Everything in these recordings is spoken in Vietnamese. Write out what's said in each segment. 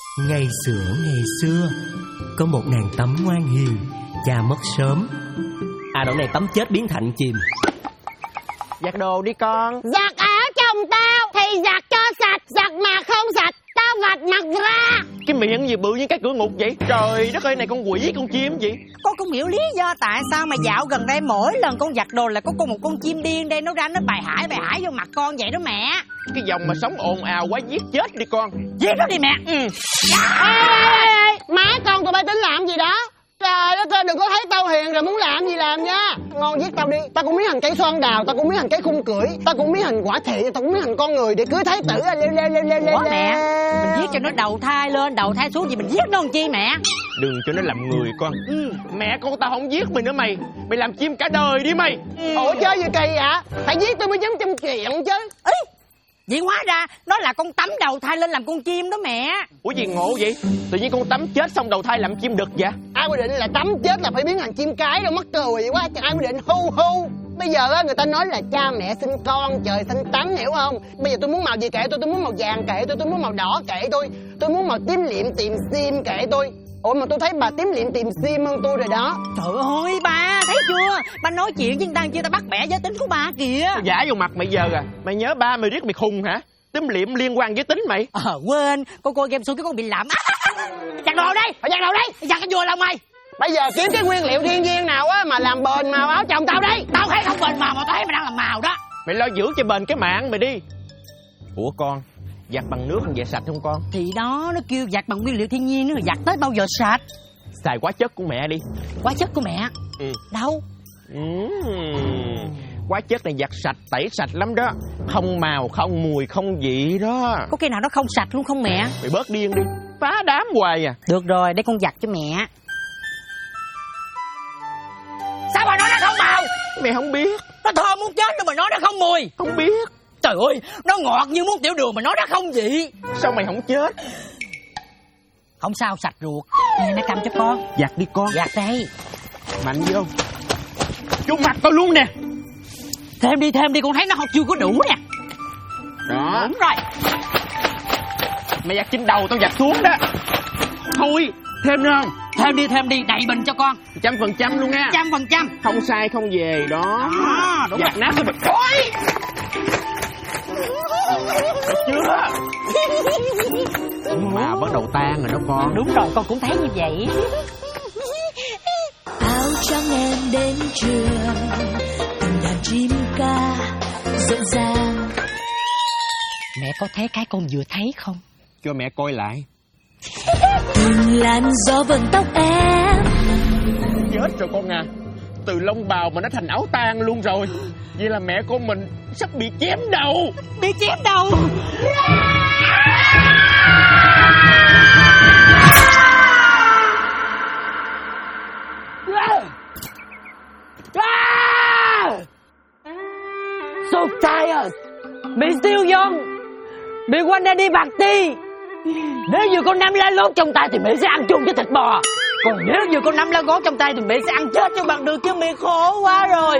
Ngày xưa có một nàng tắm ngoan hiền, cha mất sớm. Đoạn này tắm chết biến thành chim. Giặt đồ đi con. Giặt áo chồng tao thì giặt cho sạch, giặt mà không sạch tao vạch mặt ra. Cái miệng gì bự như cái cửa ngục vậy? Trời đất ơi, này con quỷ con chim gì? Con không hiểu lý do tại sao mà dạo gần đây mỗi lần con giặt đồ là có một con chim điên đây nó ra nó bài hải vô mặt con vậy đó mẹ. Cái dòng mà sống ồn ào quá, giết chết đi con. Giết nó đi mẹ. Ê, má con tụi bay tính làm gì đó? Trời đất ơi, đừng có thấy tao hiền rồi muốn làm gì làm nha. Ngon giết tao đi. Tao cũng biến thành cây xoan đào, tao cũng biến thành cây khung cưỡi, tao cũng biến thành quả thị, tao cũng biến thành con người để cưới thái tử. Ủa mẹ, mình giết cho nó đầu thai lên, đầu thai xuống gì mình giết nó làm chi mẹ? Đừng cho nó làm người con. Mẹ con tao không giết mày nữa mày. Mày làm chim cả đời đi mày. Ủa chơi gì kỳ vậy? Phải giết tôi mới dám trong chuyện chứ. Ý, vậy hóa ra nó là con tắm đầu thai lên làm con chim đó mẹ. Ủa gì ngộ vậy? Tự nhiên con tắm chết xong đầu thai làm chim đực vậy? Ai quy định là tắm chết là phải biến thành chim cái đâu, mắc cười vậy quá. Ai quy định hu. Bây giờ á, người ta nói là cha mẹ sinh con trời sinh tánh, hiểu không? Bây giờ tôi muốn màu gì kệ tôi muốn màu vàng kệ tôi muốn màu đỏ kệ tôi muốn màu tím liệm tìm sim kệ tôi. Ủa mà tôi thấy bà tím liệm tìm sim hơn tôi rồi đó. Trời ơi ba, thấy chưa? Ba nói chuyện với người ta bắt bẻ giới tính của ba kìa. Tôi giả vô mặt mày giờ à? Mày nhớ ba mày riết mày khùng hả? Tím liệm liên quan giới tính mày. Quên, con coi game show cái con bị lạm. Giặt đồ đây, phải giặt đồ đây. Giặt cái vừa lòng mày. Bây giờ kiếm cái nguyên liệu thiên nhiên nào á mà làm bền màu áo chồng tao đây. Tao thấy không bền màu mà tao thấy mày đang làm màu đó. Mày lo giữ cho bền cái mạng mày đi. Ủa con, giặt bằng nước về sạch không con? Thì đó, nó kêu giặt bằng nguyên liệu thiên nhiên, nó giặt tới bao giờ sạch. Xài hóa chất của mẹ đi. Hóa chất của mẹ? Đâu? Hóa chất này giặt sạch, tẩy sạch lắm đó. Không màu, không mùi, không vị đó. Có cái nào nó không sạch luôn không mẹ? Mày bớt điên đi, phá đám hoài à. Được rồi, để con giặt cho mẹ. Sao mà nói nó không màu? Mẹ không biết. Nó thơm muốn chết nhưng mà nói nó không mùi. Không biết. Trời ơi, nó ngọt như muốn tiểu đường mà nói nó không vị. Sao mày không chết? Không sao, sạch ruột. Nè, nó cầm cho con. Giặt đi con. Giặt đây. Mạnh vô. Vô mặt tao luôn nè. Thêm đi, con thấy nó không chưa có đủ nè. Đó. Đúng rồi. Mày giặt trên đầu tao giặt xuống đó. Thôi, thêm nữa không? Thêm đi, đầy bình cho con. 100% luôn nha. 100%. Không sai không về đó. Đúng giặt rồi. nát cái bịch. Ôi! Được chưa? Mà bắt đầu tan rồi đó con. Đúng rồi, con cũng thấy như vậy. Áo trắng em đến trường, từng đàn chim ca rộn ràng. Mẹ có thấy cái con vừa thấy không? Cho mẹ coi lại. Từng làn gió vần tóc em. Chết rồi con à. Từ lông bào mà nó thành áo tang luôn rồi. Vậy là mẹ con mình sắp bị chém đầu. Bị chém đầu. So tired. Bị tiêu vong. Bị quanh đây đi bạc ti. Nếu như con năm lá lốt trong tay thì mẹ sẽ ăn chung với thịt bò. Còn nếu như con năm lá ngón trong tay thì mẹ sẽ ăn chết cho bằng được chứ mẹ khổ quá rồi.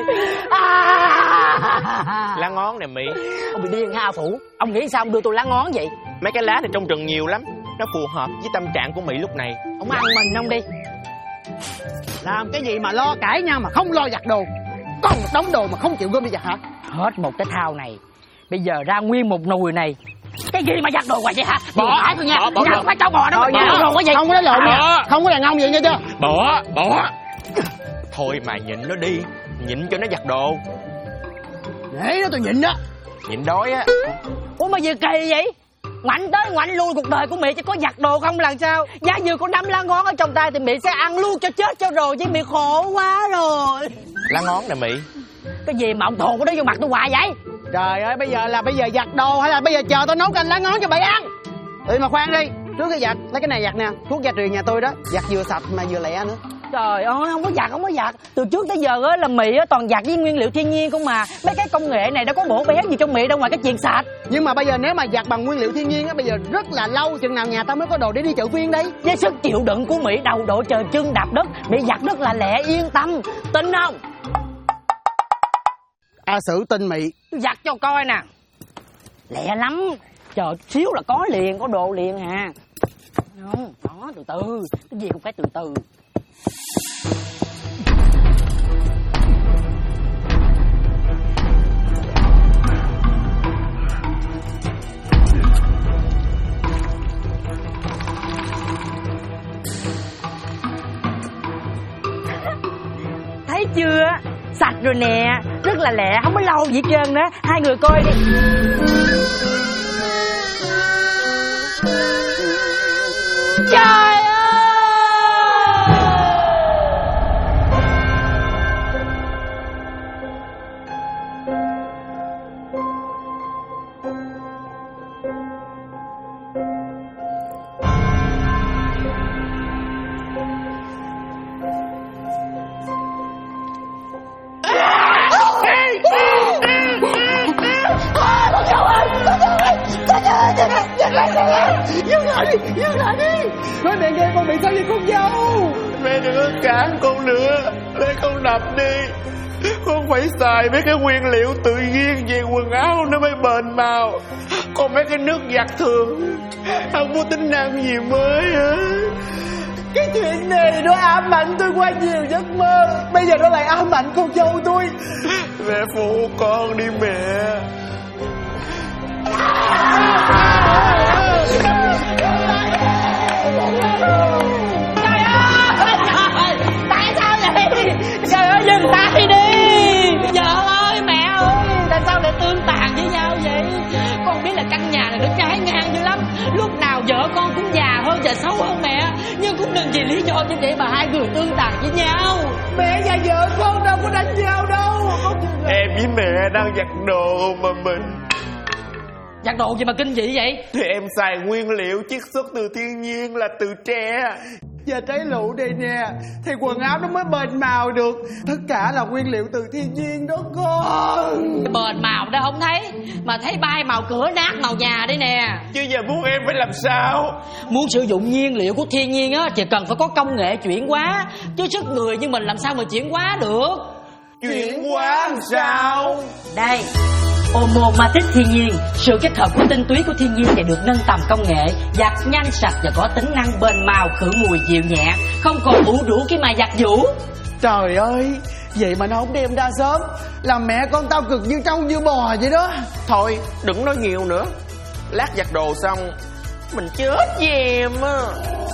Lá ngón nè Mỹ. Ông bị điên ha Phủ. Ông nghĩ sao ông đưa tôi lá ngón vậy? Mấy cái lá này trong rừng nhiều lắm. Nó phù hợp với tâm trạng của Mỹ lúc này. Ông ăn mình ông đi. Làm cái gì mà lo cãi nhau mà không lo giặt đồ. Có một đống đồ mà không chịu gom đi giặt hả? Hết một cái thao này. Bây giờ ra nguyên một nùi này. Cái gì mà giặt đồ hoài vậy hả? Bỏ. Phải thôi nha. Bỏ. Giặt phải trâu bò đâu mà giặt đồ quá vậy. Không có nói lộn nha. Không có đàn ông vậy nghe chưa? Bỏ. Thôi mà nhịn nó đi. Nhịn cho nó giặt đồ. Để đó tôi nhịn đó. Nhịn đói á. Ủa mà gì kỳ vậy? Ngoảnh tới ngoảnh lui cuộc đời của mẹ chỉ có giặt đồ không là sao? Giá vừa có 5 lá ngón ở trong tay thì mẹ sẽ ăn luôn cho chết cho rồi chứ mẹ khổ quá rồi. Lá ngón nè Mỹ. Cái gì mà ông thồn của nó vô mặt tôi hoài vậy? Trời ơi, bây giờ giặt đồ hay là bây giờ chờ tôi nấu canh lá ngón cho bà ăn? Mà khoan đi, trước khi giặt lấy cái này giặt nè, thuốc gia truyền nhà tôi đó, giặt vừa sạch mà vừa lẹ nữa. Trời ơi, không có giặt. Từ trước tới giờ á là mì á toàn giặt với nguyên liệu thiên nhiên không mà. Mấy cái công nghệ này đâu có bổ béo gì trong mì đâu ngoài cái chuyện sạch. Nhưng mà bây giờ nếu mà giặt bằng nguyên liệu thiên nhiên á, bây giờ rất là lâu chừng nào nhà tao mới có đồ để đi chợ phiên đây. Với sức chịu đựng của Mỹ đầu độ trời chân đạp đất, Mỹ giặt rất là lẹ, yên tâm. Tin không? Sử tin Mỹ. Tôi giặt cho coi nè. Lẹ lắm. Chờ xíu là có liền, có đồ liền à. Không, đó, từ từ. Cái gì cũng phải từ từ. Thấy chưa? Sạch rồi nè. Rất là lẹ, không có lâu gì hết trơn đó. Hai người coi đi. Trời ơi! Dừng lại đi. Nói mẹ nghe con bị sao vậy con dâu? Mẹ đừng có cản con nữa. Mẹ con đập đi. Con phải xài mấy cái nguyên liệu tự nhiên về quần áo nó mới bền màu. Còn mấy cái nước giặt thường không có tính năng gì mới hả? Cái chuyện này nó ám ảnh tôi qua nhiều giấc mơ. Bây giờ nó lại ám ảnh con dâu tôi. Mẹ phụ con đi mẹ. Trời ơi! Tại sao vậy? Trời ơi, dừng tay đi! Vợ ơi, mẹ ơi! Tại sao lại tương tàn với nhau vậy? Con biết là căn nhà này nó trái ngang dữ lắm. Lúc nào vợ con cũng già hơn và xấu hơn mẹ. Nhưng cũng đừng vì lý do như vậy mà hai người tương tàn với nhau. Mẹ và vợ con đâu có đánh nhau đâu. Em với mẹ đang giặt đồ mà mình. Giặt đồ gì mà kinh dị vậy? Thì em xài nguyên liệu chiết xuất từ thiên nhiên là từ tre. Giờ trái lụ đây nè, thì quần áo nó mới bền màu được. Tất cả là nguyên liệu từ thiên nhiên đó con. Bền màu đâu không thấy. Mà thấy bay màu cửa nát màu nhà đây nè. Chứ giờ muốn em phải làm sao? Muốn sử dụng nhiên liệu của thiên nhiên á, chỉ cần phải có công nghệ chuyển hóa. Chứ sức người như mình làm sao mà chuyển hóa được. Chuyển hóa làm sao? Đây, Omo Matic thiên nhiên. Sự kết hợp của tinh túy của thiên nhiên sẽ được nâng tầm công nghệ, giặt nhanh sạch và có tính năng bền màu, khử mùi dịu nhẹ, không còn ủ rũ khi mà giặt giũ. Trời ơi, vậy mà nó không đem ra sớm. Làm mẹ con tao cực như trâu như bò vậy đó. Thôi đừng nói nhiều nữa. Lát giặt đồ xong mình chết với em á.